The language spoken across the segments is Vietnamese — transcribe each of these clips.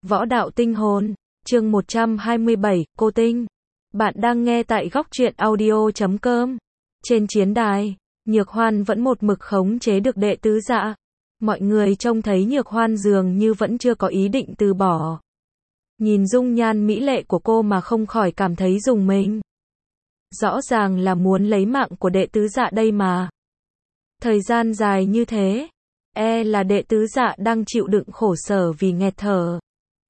Võ đạo tinh hồn, chương 127, Cô Tinh. Bạn đang nghe tại góc truyện audio.com. Trên chiến đài, Nhược Hoan vẫn một mực khống chế được đệ tứ dạ. Mọi người trông thấy Nhược Hoan dường như vẫn chưa có ý định từ bỏ. Nhìn dung nhan mỹ lệ của cô mà không khỏi cảm thấy rùng mình. Rõ ràng là muốn lấy mạng của đệ tứ dạ đây mà. Thời gian dài như thế, là đệ tứ dạ đang chịu đựng khổ sở vì nghẹt thở.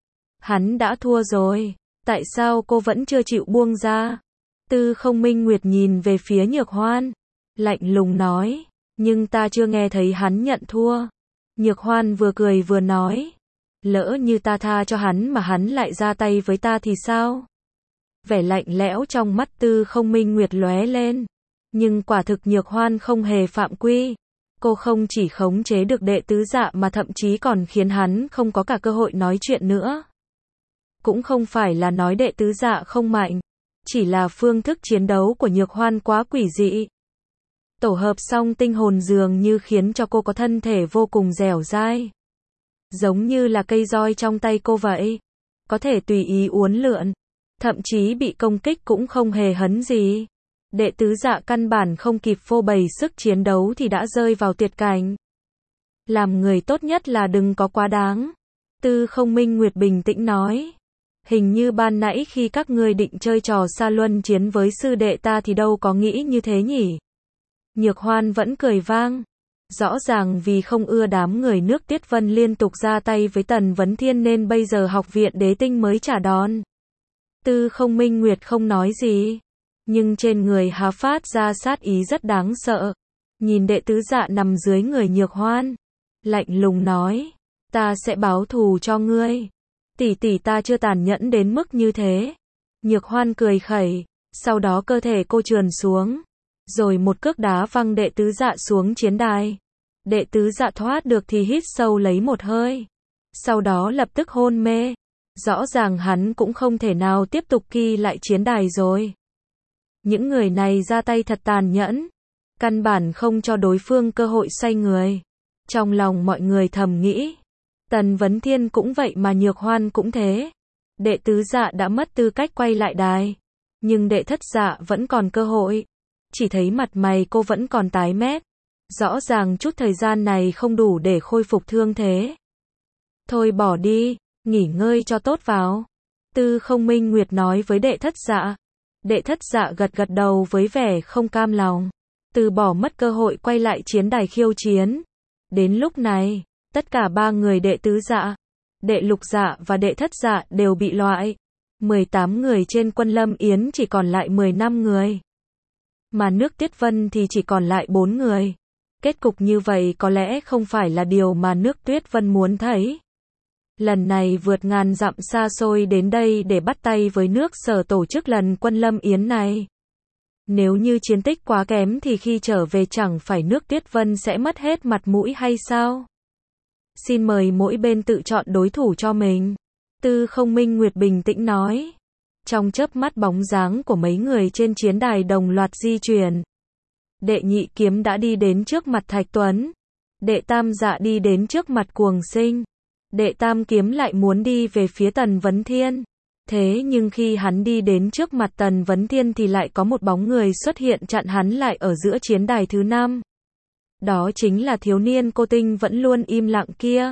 Hắn đã thua rồi, tại sao cô vẫn chưa chịu buông ra? Tư Không Minh Nguyệt nhìn về phía Nhược Hoan, lạnh lùng nói, nhưng ta chưa nghe thấy hắn nhận thua. Nhược Hoan vừa cười vừa nói, lỡ như ta tha cho hắn mà hắn lại ra tay với ta thì sao? Vẻ lạnh lẽo trong mắt Tư Không Minh Nguyệt lóe lên, nhưng quả thực Nhược Hoan không hề phạm quy. Cô không chỉ khống chế được đệ tứ dạ mà thậm chí còn khiến hắn không có cả cơ hội nói chuyện nữa. Cũng không phải là nói đệ tứ dạ không mạnh, chỉ là phương thức chiến đấu của Nhược Hoan quá quỷ dị. Tổ hợp song tinh hồn dường như khiến cho cô có thân thể vô cùng dẻo dai. Giống như là cây roi trong tay cô vậy. Có thể tùy ý uốn lượn. Thậm chí bị công kích cũng không hề hấn gì. Đệ tứ dạ căn bản không kịp phô bày sức chiến đấu thì đã rơi vào tuyệt cảnh. Làm người tốt nhất là đừng có quá đáng. Tư Không Minh Nguyệt bình tĩnh nói. Hình như ban nãy khi các ngươi định chơi trò xa luân chiến với sư đệ ta thì đâu có nghĩ như thế nhỉ? Nhược Hoan vẫn cười vang. Rõ ràng vì không ưa đám người nước Tuyết Vân liên tục ra tay với Tần Vấn Thiên nên bây giờ học viện Đế Tinh mới trả đòn. Tư Không Minh Nguyệt không nói gì, nhưng trên người há phát ra sát ý rất đáng sợ. Nhìn đệ tứ dạ nằm dưới người Nhược Hoan, lạnh lùng nói, ta sẽ báo thù cho ngươi. Tỷ tỷ ta chưa tàn nhẫn đến mức như thế. Nhược Hoan cười khẩy, sau đó cơ thể cô trườn xuống, rồi một cước đá văng đệ tứ dạ xuống chiến đài. Đệ tứ dạ thoát được thì hít sâu lấy một hơi, sau đó lập tức hôn mê. Rõ ràng hắn cũng không thể nào tiếp tục ghi lại chiến đài rồi. Những người này ra tay thật tàn nhẫn, căn bản không cho đối phương cơ hội xoay người. Trong lòng mọi người thầm nghĩ, Tần Vấn Thiên cũng vậy mà Nhược Hoan cũng thế. Đệ tứ dạ đã mất tư cách quay lại đài, nhưng đệ thất dạ vẫn còn cơ hội. Chỉ thấy mặt mày cô vẫn còn tái mét. Rõ ràng chút thời gian này không đủ để khôi phục thương thế. Thôi bỏ đi, nghỉ ngơi cho tốt vào. Tư Không Minh Nguyệt nói với đệ thất dạ. Đệ thất dạ gật gật đầu với vẻ không cam lòng. Từ bỏ mất cơ hội quay lại chiến đài khiêu chiến. Đến lúc này, tất cả ba người đệ tứ dạ, đệ lục dạ và đệ thất dạ đều bị loại. 18 người trên Quân Lâm Yến chỉ còn lại 15 người. Mà nước Tuyết Vân thì chỉ còn lại 4 người. Kết cục như vậy có lẽ không phải là điều mà nước Tuyết Vân muốn thấy. Lần này vượt ngàn dặm xa xôi đến đây để bắt tay với nước Sở tổ chức lần Quân Lâm Yến này. Nếu như chiến tích quá kém thì khi trở về chẳng phải nước Tuyết Vân sẽ mất hết mặt mũi hay sao? Xin mời mỗi bên tự chọn đối thủ cho mình. Tư Không Minh Nguyệt bình tĩnh nói. Trong chớp mắt bóng dáng của mấy người trên chiến đài đồng loạt di chuyển. Đệ nhị kiếm đã đi đến trước mặt Thạch Tuấn. Đệ tam dạ đi đến trước mặt Cuồng Sinh. Đệ tam kiếm lại muốn đi về phía Tần Vấn Thiên. Thế nhưng khi hắn đi đến trước mặt Tần Vấn Thiên thì lại có một bóng người xuất hiện chặn hắn lại ở giữa chiến đài thứ 5. Đó chính là thiếu niên Cô Tinh vẫn luôn im lặng kia.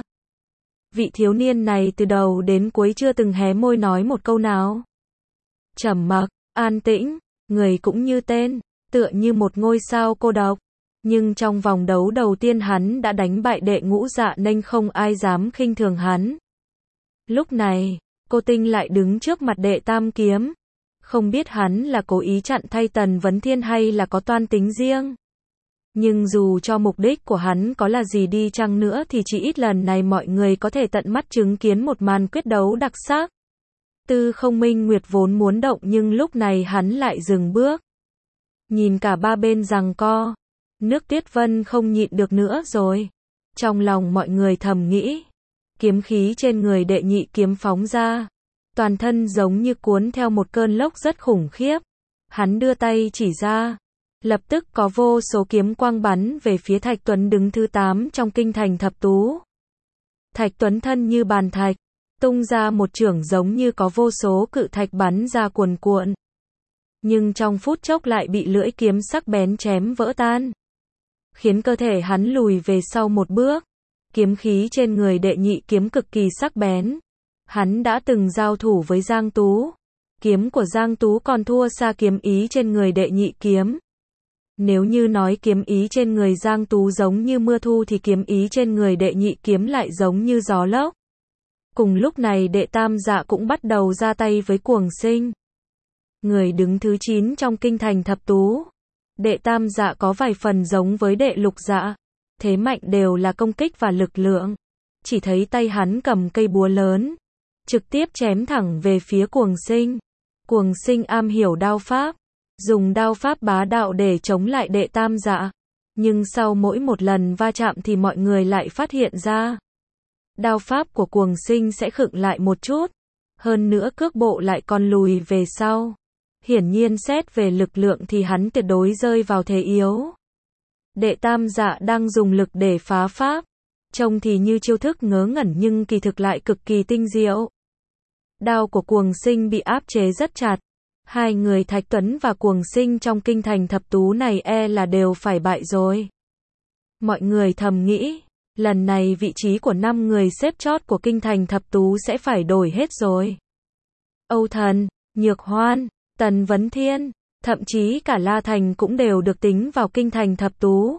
Vị thiếu niên này từ đầu đến cuối chưa từng hé môi nói một câu nào. Trầm mặc, an tĩnh, người cũng như tên, tựa như một ngôi sao cô độc. Nhưng trong vòng đấu đầu tiên hắn đã đánh bại đệ ngũ dạ nên không ai dám khinh thường hắn. Lúc này, Cô Tinh lại đứng trước mặt đệ tam kiếm. Không biết hắn là cố ý chặn thay Tần Vấn Thiên hay là có toan tính riêng. Nhưng dù cho mục đích của hắn có là gì đi chăng nữa thì chỉ ít lần này mọi người có thể tận mắt chứng kiến một màn quyết đấu đặc sắc. Tư Không Minh Nguyệt vốn muốn động nhưng lúc này hắn lại dừng bước. Nhìn cả ba bên giằng co. Nước Tuyết Vân không nhịn được nữa rồi. Trong lòng mọi người thầm nghĩ. Kiếm khí trên người đệ nhị kiếm phóng ra. Toàn thân giống như cuốn theo một cơn lốc rất khủng khiếp. Hắn đưa tay chỉ ra. Lập tức có vô số kiếm quang bắn về phía Thạch Tuấn đứng thứ 8 trong kinh thành thập tú. Thạch Tuấn thân như bàn thạch. tung ra một chưởng giống như có vô số cự thạch bắn ra cuồn cuộn. Nhưng trong phút chốc lại bị lưỡi kiếm sắc bén chém vỡ tan, khiến cơ thể hắn lùi về sau một bước. Kiếm khí trên người đệ nhị kiếm cực kỳ sắc bén. Hắn đã từng giao thủ với Giang Tú. Kiếm của Giang Tú còn thua xa kiếm ý trên người đệ nhị kiếm. Nếu như nói kiếm ý trên người Giang Tú giống như mưa thu thì kiếm ý trên người đệ nhị kiếm lại giống như gió lốc. Cùng lúc này đệ tam dạ cũng bắt đầu ra tay với Cuồng Sinh, người đứng thứ 9 trong kinh thành thập tú. Đệ tam dạ có vài phần giống với đệ lục dạ, thế mạnh đều là công kích và lực lượng. Chỉ thấy tay hắn cầm cây búa lớn, trực tiếp chém thẳng về phía Cuồng Sinh. Cuồng Sinh am hiểu đao pháp, dùng đao pháp bá đạo để chống lại đệ tam dạ. Nhưng sau mỗi một lần va chạm thì mọi người lại phát hiện ra, đao pháp của Cuồng Sinh sẽ khựng lại một chút, hơn nữa cước bộ lại còn lùi về sau. Hiển nhiên xét về lực lượng thì hắn tuyệt đối rơi vào thế yếu. Đệ tam dạ đang dùng lực để phá pháp, trông thì như chiêu thức ngớ ngẩn nhưng kỳ thực lại cực kỳ tinh diệu. Đao của Cuồng Sinh bị áp chế rất chặt. Hai người Thạch Tuấn và Cuồng Sinh trong kinh thành thập tú này là đều phải bại rồi. Mọi người thầm nghĩ, lần này vị trí của 5 người xếp chót của kinh thành thập tú sẽ phải đổi hết rồi. Âu Thần, Nhược Hoan, Tần Vấn Thiên, thậm chí cả La Thành cũng đều được tính vào kinh thành thập tú.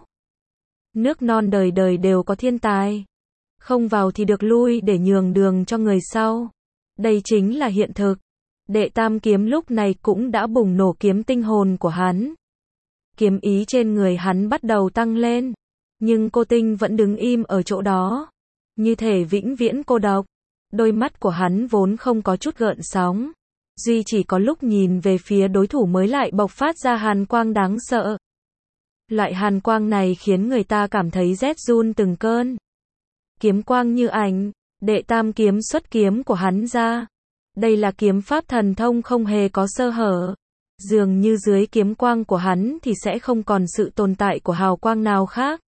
Nước non đời đời đều có thiên tài. Không vào thì được lui để nhường đường cho người sau. Đây chính là hiện thực. Đệ tam kiếm lúc này cũng đã bùng nổ kiếm tinh hồn của hắn. Kiếm ý trên người hắn bắt đầu tăng lên. Nhưng cô Tinh vẫn đứng im ở chỗ đó, như thể vĩnh viễn cô độc. Đôi mắt của hắn vốn không có chút gợn sóng. Duy chỉ có lúc nhìn về phía đối thủ mới lại bộc phát ra hàn quang đáng sợ. Loại hàn quang này khiến người ta cảm thấy rét run từng cơn. Kiếm quang như ảnh, đệ tam kiếm xuất kiếm của hắn ra. Đây là kiếm pháp thần thông không hề có sơ hở. Dường như dưới kiếm quang của hắn thì sẽ không còn sự tồn tại của hào quang nào khác.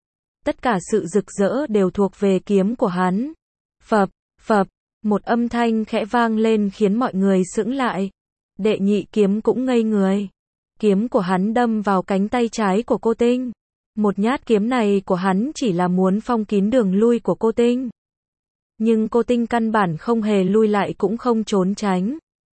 Tất cả sự rực rỡ đều thuộc về kiếm của hắn. Phập, phập, một âm thanh khẽ vang lên khiến mọi người sững lại. Đệ nhị kiếm cũng ngây người. Kiếm của hắn đâm vào cánh tay trái của cô Tinh. Một nhát kiếm này của hắn chỉ là muốn phong kín đường lui của cô Tinh. Nhưng cô Tinh căn bản không hề lui lại cũng không trốn tránh,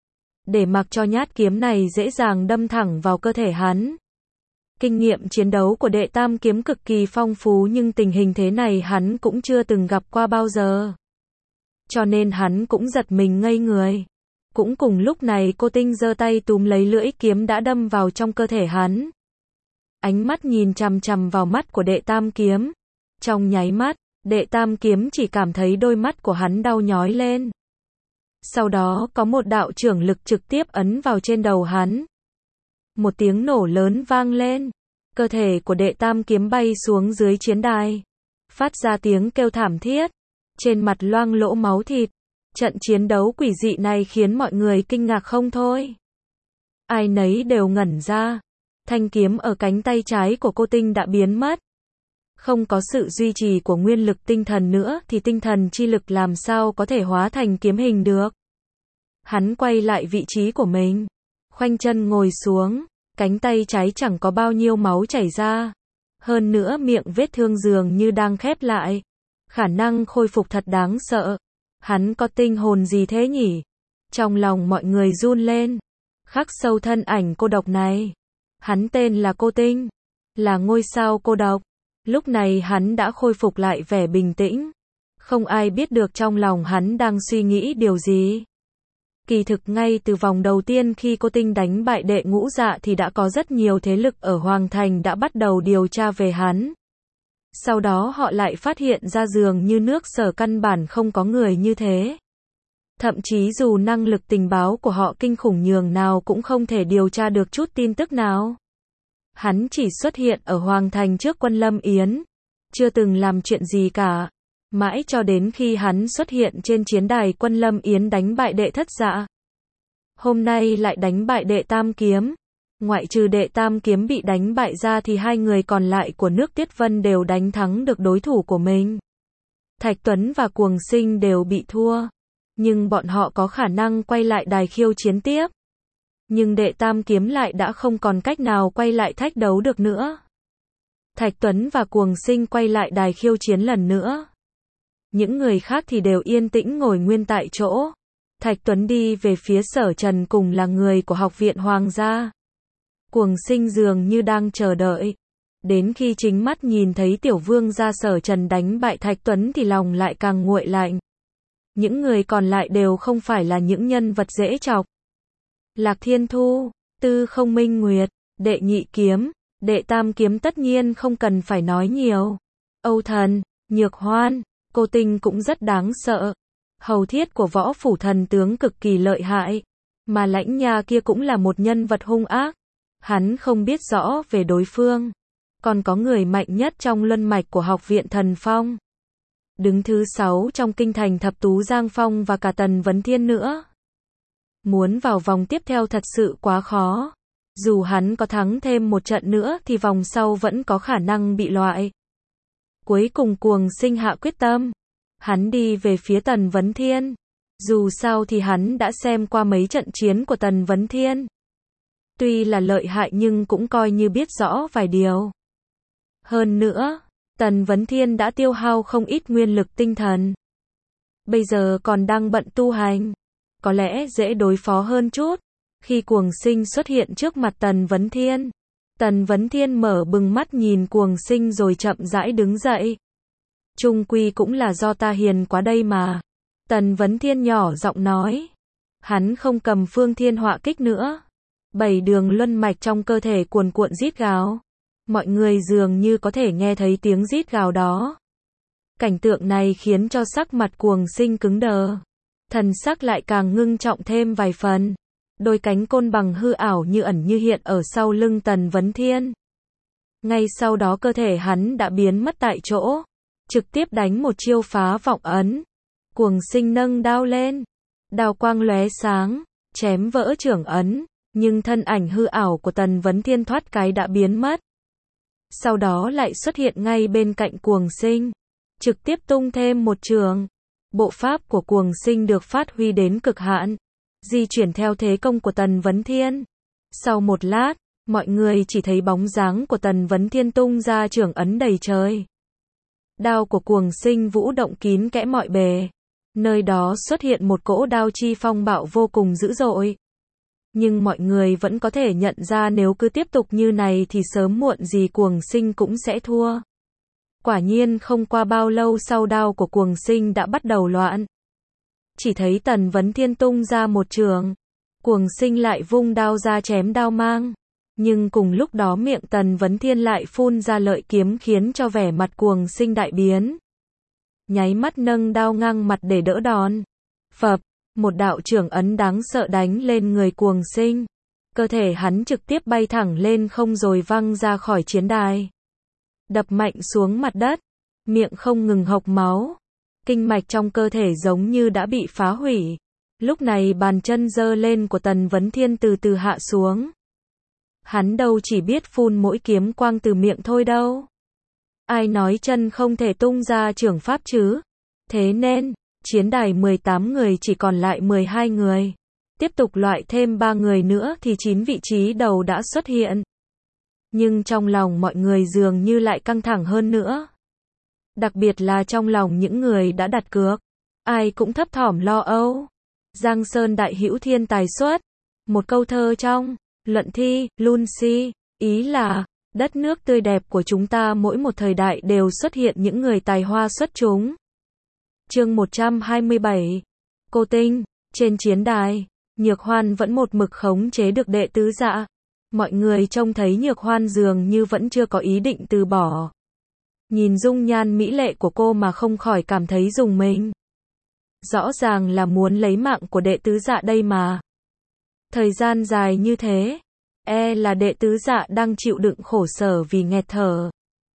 để mặc cho nhát kiếm này dễ dàng đâm thẳng vào cơ thể hắn. Kinh nghiệm chiến đấu của đệ tam kiếm cực kỳ phong phú nhưng tình hình thế này hắn cũng chưa từng gặp qua bao giờ. Cho nên hắn cũng giật mình ngây người. Cũng cùng lúc này cô Tinh giơ tay túm lấy lưỡi kiếm đã đâm vào trong cơ thể hắn. Ánh mắt nhìn chằm chằm vào mắt của đệ tam kiếm. Trong nháy mắt, đệ tam kiếm chỉ cảm thấy đôi mắt của hắn đau nhói lên. Sau đó có một đạo chưởng lực trực tiếp ấn vào trên đầu hắn. Một tiếng nổ lớn vang lên. Cơ thể của đệ tam kiếm bay xuống dưới chiến đài, phát ra tiếng kêu thảm thiết. Trên mặt loang lỗ máu thịt. Trận chiến đấu quỷ dị này khiến mọi người kinh ngạc không thôi. Ai nấy đều ngẩn ra. Thanh kiếm ở cánh tay trái của cô Tinh đã biến mất. Không có sự duy trì của nguyên lực tinh thần nữa thì tinh thần chi lực làm sao có thể hóa thành kiếm hình được. Hắn quay lại vị trí của mình, khoanh chân ngồi xuống, cánh tay trái chẳng có bao nhiêu máu chảy ra. Hơn nữa miệng vết thương dường như đang khép lại. Khả năng khôi phục thật đáng sợ. Hắn có tinh hồn gì thế nhỉ? Trong lòng mọi người run lên. Khắc sâu thân ảnh cô độc này. Hắn tên là Cô Tinh, là ngôi sao cô độc. Lúc này hắn đã khôi phục lại vẻ bình tĩnh. Không ai biết được trong lòng hắn đang suy nghĩ điều gì. Kỳ thực ngay từ vòng đầu tiên khi Cô Tinh đánh bại đệ ngũ dạ thì đã có rất nhiều thế lực ở Hoàng Thành đã bắt đầu điều tra về hắn. Sau đó họ lại phát hiện ra dường như nước Sở căn bản không có người như thế. Thậm chí dù năng lực tình báo của họ kinh khủng nhường nào cũng không thể điều tra được chút tin tức nào. Hắn chỉ xuất hiện ở Hoàng Thành trước quân Lâm Yến, chưa từng làm chuyện gì cả. Mãi cho đến khi hắn xuất hiện trên chiến đài quân Lâm Yến đánh bại đệ thất dạ. Hôm nay lại đánh bại đệ tam kiếm. Ngoại trừ đệ tam kiếm bị đánh bại ra thì hai người còn lại của nước Tiết Vân đều đánh thắng được đối thủ của mình. Thạch Tuấn và Cuồng Sinh đều bị thua. Nhưng bọn họ có khả năng quay lại đài khiêu chiến tiếp. Nhưng đệ tam kiếm lại đã không còn cách nào quay lại thách đấu được nữa. Thạch Tuấn và Cuồng Sinh quay lại đài khiêu chiến lần nữa. Những người khác thì đều yên tĩnh ngồi nguyên tại chỗ. Thạch Tuấn đi về phía Sở Trần cùng là người của Học viện Hoàng gia. Cuồng Sinh dường như đang chờ đợi. Đến khi chính mắt nhìn thấy Tiểu Vương gia Sở Trần đánh bại Thạch Tuấn thì lòng lại càng nguội lạnh. Những người còn lại đều không phải là những nhân vật dễ chọc. Lạc Thiên Thu, Tư Không Minh Nguyệt, đệ nhị kiếm, đệ tam kiếm tất nhiên không cần phải nói nhiều. Âu Thần, Nhược Hoan, Cô Tinh cũng rất đáng sợ. Hầu thiết của Võ Phủ Thần tướng cực kỳ lợi hại. Mà Lãnh Nha kia cũng là một nhân vật hung ác. Hắn không biết rõ về đối phương. Còn có người mạnh nhất trong luân mạch của Học viện Thần Phong. Đứng thứ 6 trong kinh thành Thập Tú Giang Phong và cả Tần Vấn Thiên nữa. Muốn vào vòng tiếp theo thật sự quá khó. Dù hắn có thắng thêm một trận nữa thì vòng sau vẫn có khả năng bị loại. Cuối cùng Cuồng Sinh hạ quyết tâm. Hắn đi về phía Tần Vấn Thiên. Dù sao thì hắn đã xem qua mấy trận chiến của Tần Vấn Thiên. Tuy là lợi hại nhưng cũng coi như biết rõ vài điều. Hơn nữa, Tần Vấn Thiên đã tiêu hao không ít nguyên lực tinh thần. Bây giờ còn đang bận tu hành. Có lẽ dễ đối phó hơn chút. Khi Cuồng Sinh xuất hiện trước mặt Tần Vấn Thiên. Tần Vấn Thiên mở bừng mắt nhìn Cuồng Sinh rồi chậm rãi đứng dậy. Chung quy cũng là do ta hiền quá đây mà. Tần Vấn Thiên nhỏ giọng nói. Hắn không cầm Phương Thiên Họa Kích nữa. 7 đường luân mạch trong cơ thể cuồn cuộn rít gào. Mọi người dường như có thể nghe thấy tiếng rít gào đó. Cảnh tượng này khiến cho sắc mặt Cuồng Sinh cứng đờ. Thần sắc lại càng ngưng trọng thêm vài phần. Đôi cánh côn bằng hư ảo như ẩn như hiện ở sau lưng Tần Vấn Thiên. Ngay sau đó cơ thể hắn đã biến mất tại chỗ. Trực tiếp đánh một chiêu phá vọng ấn. Cuồng Sinh nâng đao lên. Đao quang lóe sáng, chém vỡ trưởng ấn. Nhưng thân ảnh hư ảo của Tần Vấn Thiên thoát cái đã biến mất. Sau đó lại xuất hiện ngay bên cạnh Cuồng Sinh. Trực tiếp tung thêm một trường. Bộ pháp của Cuồng Sinh được phát huy đến cực hạn. Di chuyển theo thế công của Tần Vấn Thiên. Sau một lát, mọi người chỉ thấy bóng dáng của Tần Vấn Thiên tung ra trưởng ấn đầy trời. Đao của Cuồng Sinh vũ động kín kẽ mọi bề. Nơi đó xuất hiện một cỗ đao chi phong bạo vô cùng dữ dội. Nhưng mọi người vẫn có thể nhận ra nếu cứ tiếp tục như này thì sớm muộn gì Cuồng Sinh cũng sẽ thua. Quả nhiên không qua bao lâu sau đao của Cuồng Sinh đã bắt đầu loạn. Chỉ thấy Tần Vấn Thiên tung ra một trường. Cuồng Sinh lại vung đao ra chém đao mang. Nhưng cùng lúc đó miệng Tần Vấn Thiên lại phun ra lợi kiếm khiến cho vẻ mặt Cuồng Sinh đại biến. Nháy mắt nâng đao ngang mặt để đỡ đòn. Phập, một đạo trưởng ấn đáng sợ đánh lên người Cuồng Sinh. Cơ thể hắn trực tiếp bay thẳng lên không rồi văng ra khỏi chiến đài. Đập mạnh xuống mặt đất. Miệng không ngừng hộc máu. Kinh mạch trong cơ thể giống như đã bị phá hủy. Lúc này bàn chân giơ lên của Tần Vấn Thiên từ từ hạ xuống. Hắn đâu chỉ biết phun mỗi kiếm quang từ miệng thôi đâu. Ai nói chân không thể tung ra trưởng pháp chứ? Thế nên, chiến đài 18 người chỉ còn lại 12 người. Tiếp tục loại thêm 3 người nữa thì 9 vị trí đầu đã xuất hiện. Nhưng trong lòng mọi người dường như lại căng thẳng hơn nữa. Đặc biệt là trong lòng những người đã đặt cược. Ai cũng thấp thỏm lo âu. Giang Sơn đại hữu thiên tài xuất. Một câu thơ trong luận thi, Lucy, ý là, đất nước tươi đẹp của chúng ta mỗi một thời đại đều xuất hiện những người tài hoa xuất chúng. Chương 127. Cô Tinh, trên chiến đài, Nhược Hoan vẫn một mực khống chế được đệ tứ dạ. Mọi người trông thấy Nhược Hoan dường như vẫn chưa có ý định từ bỏ. Nhìn dung nhan mỹ lệ của cô mà không khỏi cảm thấy rùng mình. Rõ ràng là muốn lấy mạng của đệ tứ dạ đây mà. Thời gian dài như thế, là đệ tứ dạ đang chịu đựng khổ sở vì nghẹt thở.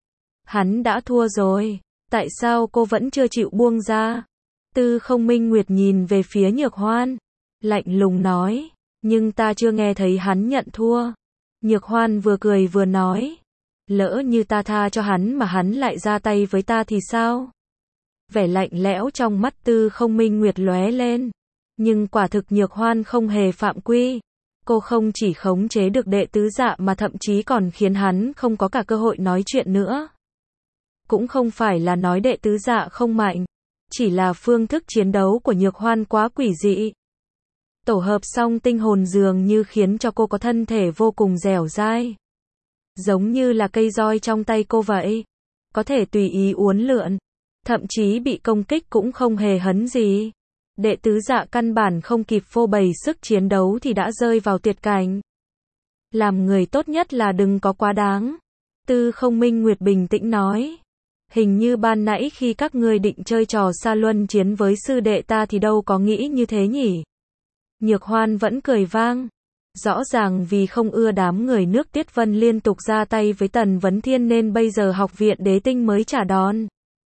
Hắn đã thua rồi, tại sao cô vẫn chưa chịu buông ra? Tư Không Minh Nguyệt nhìn về phía Nhược Hoan, lạnh lùng nói, nhưng ta chưa nghe thấy hắn nhận thua. Nhược Hoan vừa cười vừa nói, lỡ như ta tha cho hắn mà hắn lại ra tay với ta thì sao? Vẻ lạnh lẽo trong mắt Tư Không Minh Nguyệt lóe lên. Nhưng quả thực Nhược Hoan không hề phạm quy. Cô không chỉ khống chế được đệ tứ dạ mà thậm chí còn khiến hắn không có cả cơ hội nói chuyện nữa. Cũng không phải là nói đệ tứ dạ không mạnh, chỉ là phương thức chiến đấu của Nhược Hoan quá quỷ dị. Tổ hợp song tinh hồn dường như khiến cho cô có thân thể vô cùng dẻo dai. Giống như là cây roi trong tay cô vậy. Có thể tùy ý uốn lượn. Thậm chí bị công kích cũng không hề hấn gì. Đệ tứ dạ căn bản không kịp phô bày sức chiến đấu thì đã rơi vào tuyệt cảnh. Làm người tốt nhất là đừng có quá đáng. Tư Không Minh Nguyệt bình tĩnh nói. Hình như ban nãy khi các ngươi định chơi trò xa luân chiến với sư đệ ta thì đâu có nghĩ như thế nhỉ. Nhược Hoan vẫn cười vang. Rõ ràng vì không ưa đám người nước Tiết Vân liên tục ra tay với Tần Vấn Thiên nên bây giờ học viện đế tinh mới trả đòn.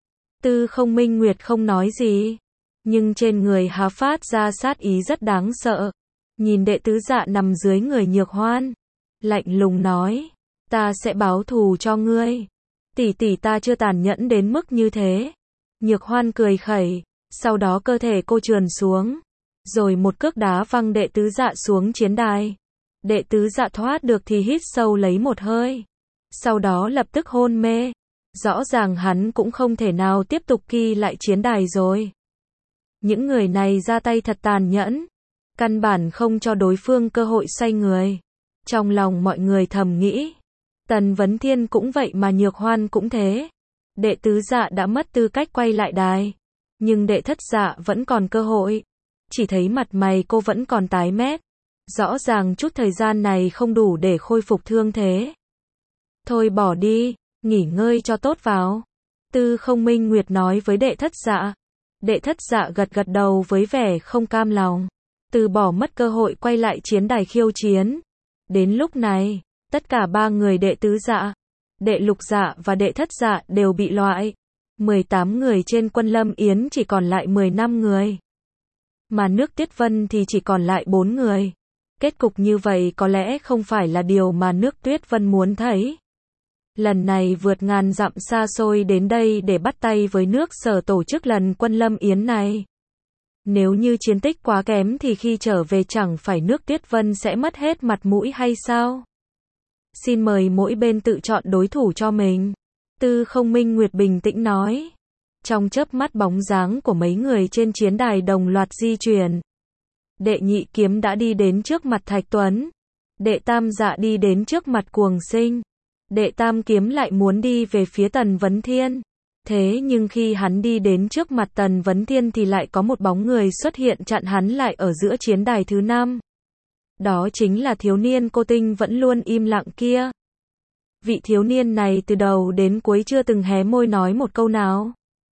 Tư Không Minh Nguyệt không nói gì. Nhưng trên người hà phát ra sát ý rất đáng sợ. Nhìn đệ tứ dạ nằm dưới người Nhược Hoan. Lạnh lùng nói. Ta sẽ báo thù cho ngươi. Tỷ tỷ ta chưa tàn nhẫn đến mức như thế. Nhược Hoan cười khẩy. Sau đó cơ thể cô trườn xuống. Rồi một cước đá văng đệ tứ dạ xuống chiến đài. Đệ tứ dạ thoát được thì hít sâu lấy một hơi. Sau đó lập tức hôn mê. Rõ ràng hắn cũng không thể nào tiếp tục ghi lại chiến đài rồi. Những người này ra tay thật tàn nhẫn. Căn bản không cho đối phương cơ hội xoay người. Trong lòng mọi người thầm nghĩ. Tần Vấn Thiên cũng vậy mà Nhược Hoan cũng thế. Đệ tứ dạ đã mất tư cách quay lại đài. Nhưng đệ thất dạ vẫn còn cơ hội. Chỉ thấy mặt mày cô vẫn còn tái mét. Rõ ràng chút thời gian này không đủ để khôi phục thương thế. Thôi bỏ đi, nghỉ ngơi cho tốt vào. Tư Không Minh Nguyệt nói với đệ thất dạ. Đệ thất dạ gật gật đầu với vẻ không cam lòng. Từ bỏ mất cơ hội quay lại chiến đài khiêu chiến. Đến lúc này, tất cả ba người đệ tứ dạ, đệ lục dạ và đệ thất dạ đều bị loại. 18 người trên Quân Lâm Yến chỉ còn lại 15 người. Mà nước Tiết Vân thì chỉ còn lại 4 người. Kết cục như vậy có lẽ không phải là điều mà nước Tuyết Vân muốn thấy. Lần này vượt ngàn dặm xa xôi đến đây để bắt tay với nước Sở tổ chức lần Quân Lâm Yến này. Nếu như chiến tích quá kém thì khi trở về chẳng phải nước Tuyết Vân sẽ mất hết mặt mũi hay sao? Xin mời mỗi bên tự chọn đối thủ cho mình. Tư Không Minh Nguyệt bình tĩnh nói. Trong chớp mắt bóng dáng của mấy người trên chiến đài đồng loạt di chuyển. Đệ nhị kiếm đã đi đến trước mặt Thạch Tuấn. Đệ tam dạ đi đến trước mặt Cuồng Sinh. Đệ tam kiếm lại muốn đi về phía Tần Vấn Thiên. Thế nhưng khi hắn đi đến trước mặt Tần Vấn Thiên thì lại có một bóng người xuất hiện chặn hắn lại ở giữa chiến đài thứ 5. Đó chính là thiếu niên cô tinh vẫn luôn im lặng kia. Vị thiếu niên này từ đầu đến cuối chưa từng hé môi nói một câu nào.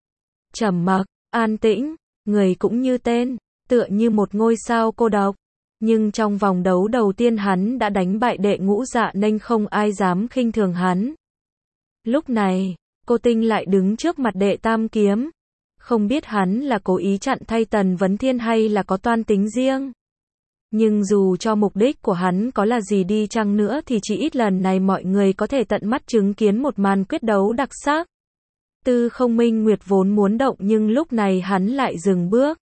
Trầm mặc, an tĩnh, người cũng như tên, tựa như một ngôi sao cô độc. Nhưng trong vòng đấu đầu tiên hắn đã đánh bại đệ ngũ dạ nên không ai dám khinh thường hắn. Lúc này, cô tinh lại đứng trước mặt đệ tam kiếm. Không biết hắn là cố ý chặn thay Tần Vấn Thiên hay là có toan tính riêng. Nhưng dù cho mục đích của hắn có là gì đi chăng nữa thì chỉ ít lần này mọi người có thể tận mắt chứng kiến một màn quyết đấu đặc sắc. Tư Không Minh Nguyệt vốn muốn động nhưng lúc này hắn lại dừng bước.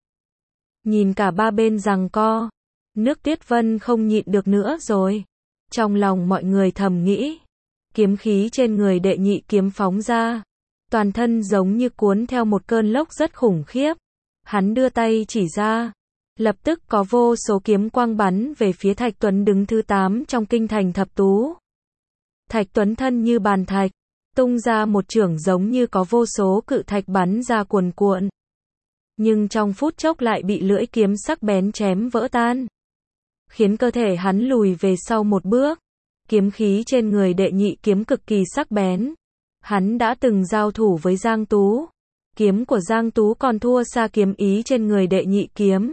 Nhìn cả ba bên giằng co. Nước Tuyết Vân không nhịn được nữa rồi. Trong lòng mọi người thầm nghĩ. Kiếm khí trên người đệ nhị kiếm phóng ra. Toàn thân giống như cuốn theo một cơn lốc rất khủng khiếp. Hắn đưa tay chỉ ra. Lập tức có vô số kiếm quang bắn về phía Thạch Tuấn đứng thứ 8 trong kinh thành thập tú. Thạch Tuấn thân như bàn thạch. Tung ra một chưởng giống như có vô số cự thạch bắn ra cuồn cuộn. Nhưng trong phút chốc lại bị lưỡi kiếm sắc bén chém vỡ tan. Khiến cơ thể hắn lùi về sau một bước. Kiếm khí trên người đệ nhị kiếm cực kỳ sắc bén. Hắn đã từng giao thủ với Giang Tú. Kiếm của Giang Tú còn thua xa kiếm ý trên người đệ nhị kiếm.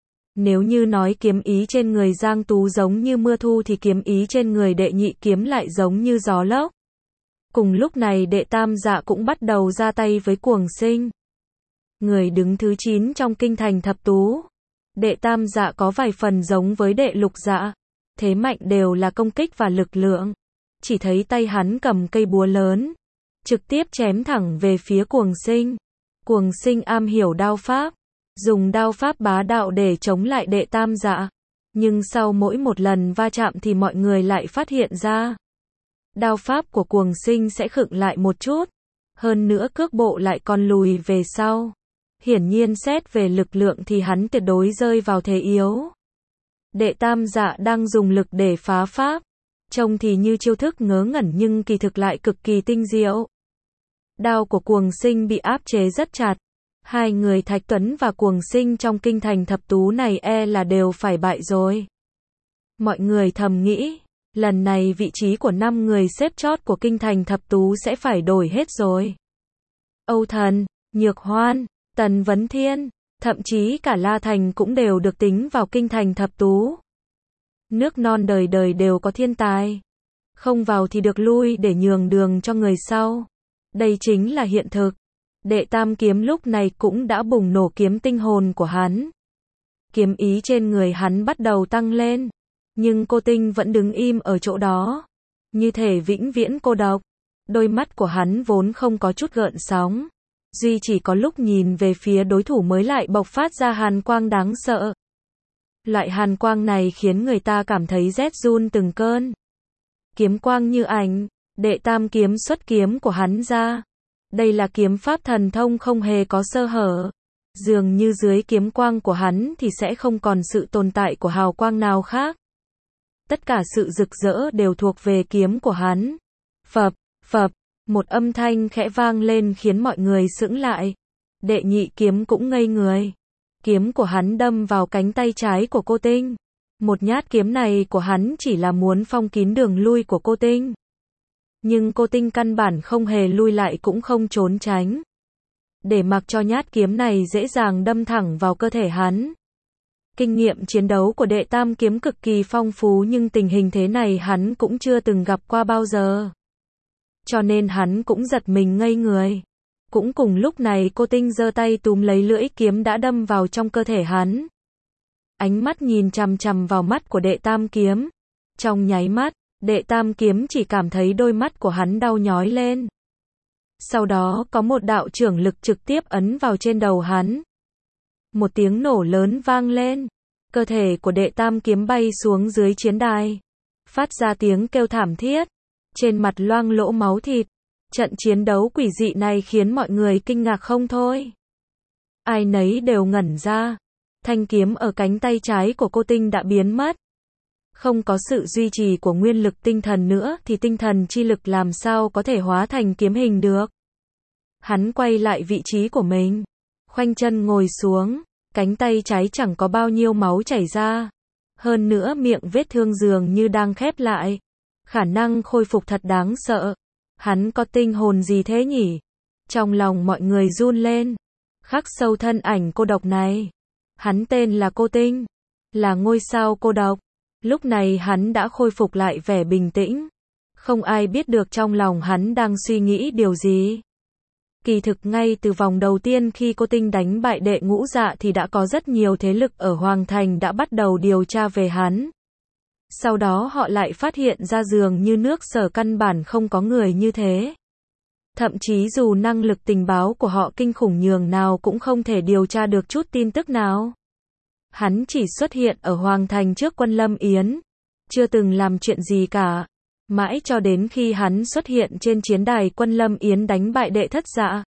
Nếu như nói kiếm ý trên người Giang Tú giống như mưa thu thì kiếm ý trên người đệ nhị kiếm lại giống như gió lốc. Cùng lúc này đệ tam dạ cũng bắt đầu ra tay với Cuồng Sinh. Người đứng thứ 9 trong kinh thành thập tú. Đệ tam dạ có vài phần giống với đệ lục dạ. Thế mạnh đều là công kích và lực lượng. Chỉ thấy tay hắn cầm cây búa lớn. Trực tiếp chém thẳng về phía Cuồng Sinh. Cuồng Sinh am hiểu đao pháp, dùng đao pháp bá đạo để chống lại đệ tam dạ. Nhưng sau mỗi một lần va chạm thì mọi người lại phát hiện ra, đao pháp của Cuồng Sinh sẽ khựng lại một chút, hơn nữa cước bộ lại còn lùi về sau. Hiển nhiên xét về lực lượng thì hắn tuyệt đối rơi vào thế yếu. Đệ tam dạ đang dùng lực để phá pháp, trông thì như chiêu thức ngớ ngẩn nhưng kỳ thực lại cực kỳ tinh diệu. Đao của Cuồng Sinh bị áp chế rất chặt. Hai người Thạch Tuấn và Cuồng Sinh trong kinh thành thập tú này là đều phải bại rồi. Mọi người thầm nghĩ, lần này vị trí của 5 người xếp chót của kinh thành thập tú sẽ phải đổi hết rồi. Âu Thần, Nhược Hoan, Tần Vấn Thiên, thậm chí cả La Thành cũng đều được tính vào kinh thành thập tú. Nước non đời đời đều có thiên tài. Không vào thì được lui để nhường đường cho người sau. Đây chính là hiện thực. Đệ tam kiếm lúc này cũng đã bùng nổ kiếm tinh hồn của hắn. Kiếm ý trên người hắn bắt đầu tăng lên. Nhưng cô Tinh vẫn đứng im ở chỗ đó. Như thể vĩnh viễn cô độc. Đôi mắt của hắn vốn không có chút gợn sóng. Duy chỉ có lúc nhìn về phía đối thủ mới lại bộc phát ra hàn quang đáng sợ. Loại hàn quang này khiến người ta cảm thấy rét run từng cơn. Kiếm quang như ảnh, đệ tam kiếm xuất kiếm của hắn ra. Đây là kiếm pháp thần thông không hề có sơ hở. Dường như dưới kiếm quang của hắn thì sẽ không còn sự tồn tại của hào quang nào khác. Tất cả sự rực rỡ đều thuộc về kiếm của hắn. Phập, phập, một âm thanh khẽ vang lên khiến mọi người sững lại. Đệ nhị kiếm cũng ngây người. Kiếm của hắn đâm vào cánh tay trái của cô Tinh. Một nhát kiếm này của hắn chỉ là muốn phong kín đường lui của cô Tinh. Nhưng cô Tinh căn bản không hề lui lại cũng không trốn tránh. Để mặc cho nhát kiếm này dễ dàng đâm thẳng vào cơ thể hắn. Kinh nghiệm chiến đấu của đệ tam kiếm cực kỳ phong phú nhưng tình hình thế này hắn cũng chưa từng gặp qua bao giờ. Cho nên hắn cũng giật mình ngây người. Cũng cùng lúc này cô Tinh giơ tay túm lấy lưỡi kiếm đã đâm vào trong cơ thể hắn. Ánh mắt nhìn chằm chằm vào mắt của đệ tam kiếm. Trong nháy mắt, đệ tam kiếm chỉ cảm thấy đôi mắt của hắn đau nhói lên. Sau đó có một đạo chưởng lực trực tiếp ấn vào trên đầu hắn. Một tiếng nổ lớn vang lên. Cơ thể của đệ tam kiếm bay xuống dưới chiến đài. Phát ra tiếng kêu thảm thiết. Trên mặt loang lỗ máu thịt. Trận chiến đấu quỷ dị này khiến mọi người kinh ngạc không thôi. Ai nấy đều ngẩn ra. Thanh kiếm ở cánh tay trái của cô Tinh đã biến mất. Không có sự duy trì của nguyên lực tinh thần nữa thì tinh thần chi lực làm sao có thể hóa thành kiếm hình được. Hắn quay lại vị trí của mình. Khoanh chân ngồi xuống. Cánh tay trái chẳng có bao nhiêu máu chảy ra. Hơn nữa miệng vết thương dường như đang khép lại. Khả năng khôi phục thật đáng sợ. Hắn có tinh hồn gì thế nhỉ? Trong lòng mọi người run lên. Khắc sâu thân ảnh cô độc này. Hắn tên là Cô Tinh. Là ngôi sao cô độc. Lúc này hắn đã khôi phục lại vẻ bình tĩnh. Không ai biết được trong lòng hắn đang suy nghĩ điều gì. Kỳ thực ngay từ vòng đầu tiên khi Cô Tinh đánh bại đệ ngũ dạ thì đã có rất nhiều thế lực ở Hoàng Thành đã bắt đầu điều tra về hắn. Sau đó họ lại phát hiện ra dường như nước Sở căn bản không có người như thế. Thậm chí dù năng lực tình báo của họ kinh khủng nhường nào cũng không thể điều tra được chút tin tức nào. Hắn chỉ xuất hiện ở Hoàng Thành trước Quân Lâm Yến. Chưa từng làm chuyện gì cả. Mãi cho đến khi hắn xuất hiện trên chiến đài Quân Lâm Yến đánh bại đệ thất dạ.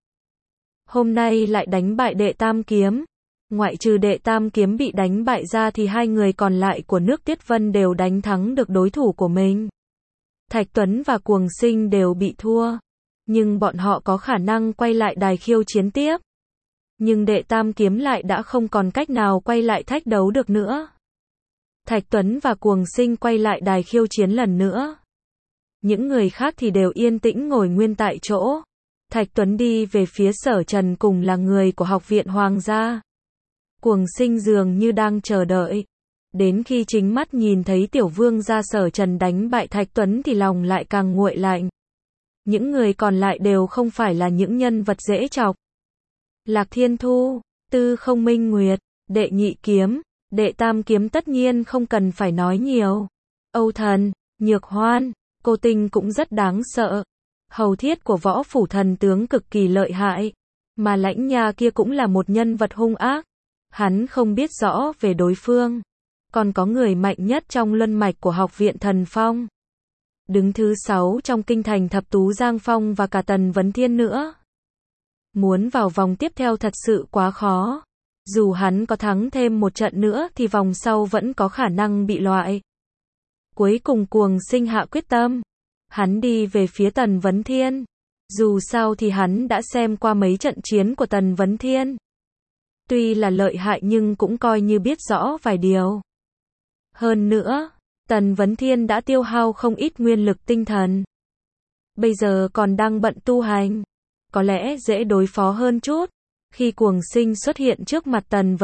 Hôm nay lại đánh bại đệ tam kiếm. Ngoại trừ đệ tam kiếm bị đánh bại ra thì hai người còn lại của nước Tiết Vân đều đánh thắng được đối thủ của mình. Thạch Tuấn và Cuồng Sinh đều bị thua. Nhưng bọn họ có khả năng quay lại đài khiêu chiến tiếp. Nhưng đệ tam kiếm lại đã không còn cách nào quay lại thách đấu được nữa. Thạch Tuấn và Cuồng Sinh quay lại đài khiêu chiến lần nữa. Những người khác thì đều yên tĩnh ngồi nguyên tại chỗ. Thạch Tuấn đi về phía Sở Trần cùng là người của Học viện Hoàng gia. Cuồng Sinh dường như đang chờ đợi. Đến khi chính mắt nhìn thấy Tiểu Vương gia Sở Trần đánh bại Thạch Tuấn thì lòng lại càng nguội lạnh. Những người còn lại đều không phải là những nhân vật dễ chọc. Lạc Thiên Thu, Tư Không Minh Nguyệt, đệ nhị kiếm, đệ tam kiếm tất nhiên không cần phải nói nhiều. Âu Thần, Nhược Hoan, Cô Tinh cũng rất đáng sợ. Hầu thiết của Võ Phủ Thần tướng cực kỳ lợi hại. Mà Lãnh Nha kia cũng là một nhân vật hung ác. Hắn không biết rõ về đối phương. Còn có người mạnh nhất trong luân mạch của Học viện Thần Phong. Đứng thứ 6 trong kinh thành thập tú Giang Phong và cả Tần Vấn Thiên nữa. Muốn vào vòng tiếp theo thật sự quá khó. Dù hắn có thắng thêm một trận nữa thì vòng sau vẫn có khả năng bị loại. Cuối cùng Cuồng Sinh hạ quyết tâm. Hắn đi về phía Tần Vấn Thiên. Dù sao thì hắn đã xem qua mấy trận chiến của Tần Vấn Thiên. Tuy là lợi hại nhưng cũng coi như biết rõ vài điều. Hơn nữa, Tần Vấn Thiên đã tiêu hao không ít nguyên lực tinh thần. Bây giờ còn đang bận tu hành. Có lẽ dễ đối phó hơn chút. Khi Cuồng Sinh xuất hiện trước mặt Tần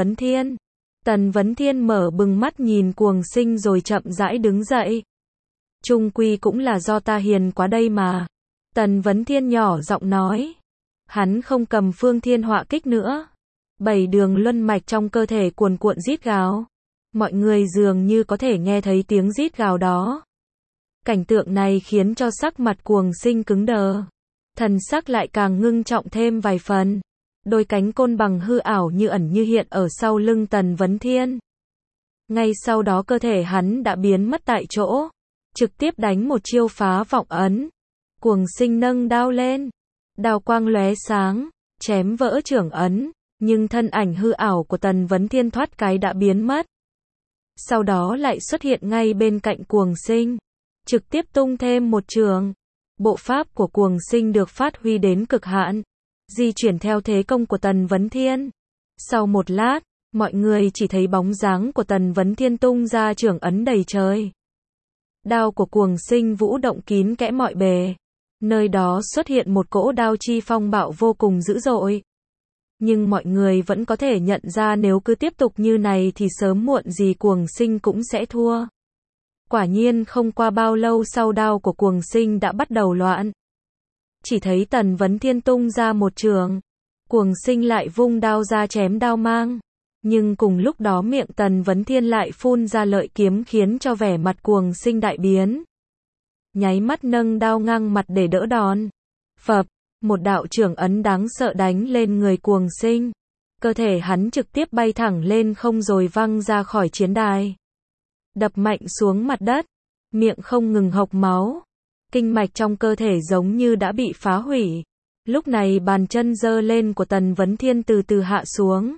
Vấn Thiên mở bừng mắt nhìn Cuồng Sinh rồi chậm rãi đứng dậy. Chung quy cũng là do ta hiền quá đây mà. Tần Vấn Thiên nhỏ giọng nói. Hắn không cầm Phương Thiên Họa Kích nữa. 7 đường luân mạch trong cơ thể cuồn cuộn rít gào. Mọi người dường như có thể nghe thấy tiếng rít gào đó. Cảnh tượng này khiến cho sắc mặt Cuồng Sinh cứng đờ. Thần sắc lại càng ngưng trọng thêm vài phần. Đôi cánh côn bằng hư ảo như ẩn như hiện ở sau lưng Tần Vấn Thiên. Ngay sau đó cơ thể hắn đã biến mất tại chỗ. Trực tiếp đánh một chiêu phá vọng ấn. Cuồng Sinh nâng đao lên. Đao quang lóe sáng, chém vỡ trưởng ấn. Nhưng thân ảnh hư ảo của Tần Vấn Thiên thoát cái đã biến mất. Sau đó lại xuất hiện ngay bên cạnh Cuồng Sinh. Trực tiếp tung thêm một trường. Bộ pháp của Cuồng Sinh được phát huy đến cực hạn. Di chuyển theo thế công của Tần Vấn Thiên. Sau một lát, mọi người chỉ thấy bóng dáng của Tần Vấn Thiên tung ra trưởng ấn đầy trời. Đao của Cuồng Sinh vũ động kín kẽ mọi bề. Nơi đó xuất hiện một cỗ đao chi phong bạo vô cùng dữ dội. Nhưng mọi người vẫn có thể nhận ra nếu cứ tiếp tục như này thì sớm muộn gì Cuồng Sinh cũng sẽ thua. Quả nhiên không qua bao lâu sau đao của Cuồng Sinh đã bắt đầu loạn. Chỉ thấy Tần Vấn Thiên tung ra một trường. Cuồng Sinh lại vung đao ra chém đao mang. Nhưng cùng lúc đó miệng Tần Vấn Thiên lại phun ra lợi kiếm khiến cho vẻ mặt Cuồng Sinh đại biến. Nháy mắt nâng đao ngang mặt để đỡ đòn. Phập, một đạo trưởng ấn đáng sợ đánh lên người Cuồng Sinh. Cơ thể hắn trực tiếp bay thẳng lên không rồi văng ra khỏi chiến đài. Đập mạnh xuống mặt đất. Miệng không ngừng hộc máu. Kinh mạch trong cơ thể giống như đã bị phá hủy. Lúc này bàn chân giơ lên của Tần Vấn Thiên từ từ hạ xuống.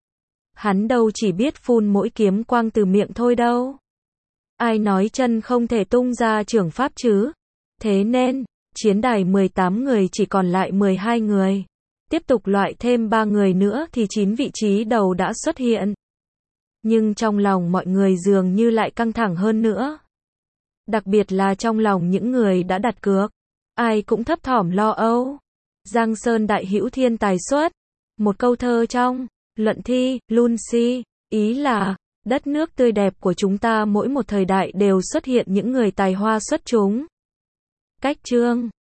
Hắn đâu chỉ biết phun mỗi kiếm quang từ miệng thôi đâu. Ai nói chân không thể tung ra trưởng pháp chứ? Thế nên, chiến đài 18 người chỉ còn lại 12 người. Tiếp tục loại thêm 3 người nữa thì 9 vị trí đầu đã xuất hiện. Nhưng trong lòng mọi người dường như lại căng thẳng hơn nữa. Đặc biệt là trong lòng những người đã đặt cược. Ai cũng thấp thỏm lo âu. Giang Sơn đại hữu thiên tài xuất. Một câu thơ trong luận thi, Lucy, ý là, đất nước tươi đẹp của chúng ta mỗi một thời đại đều xuất hiện những người tài hoa xuất chúng. Cách chương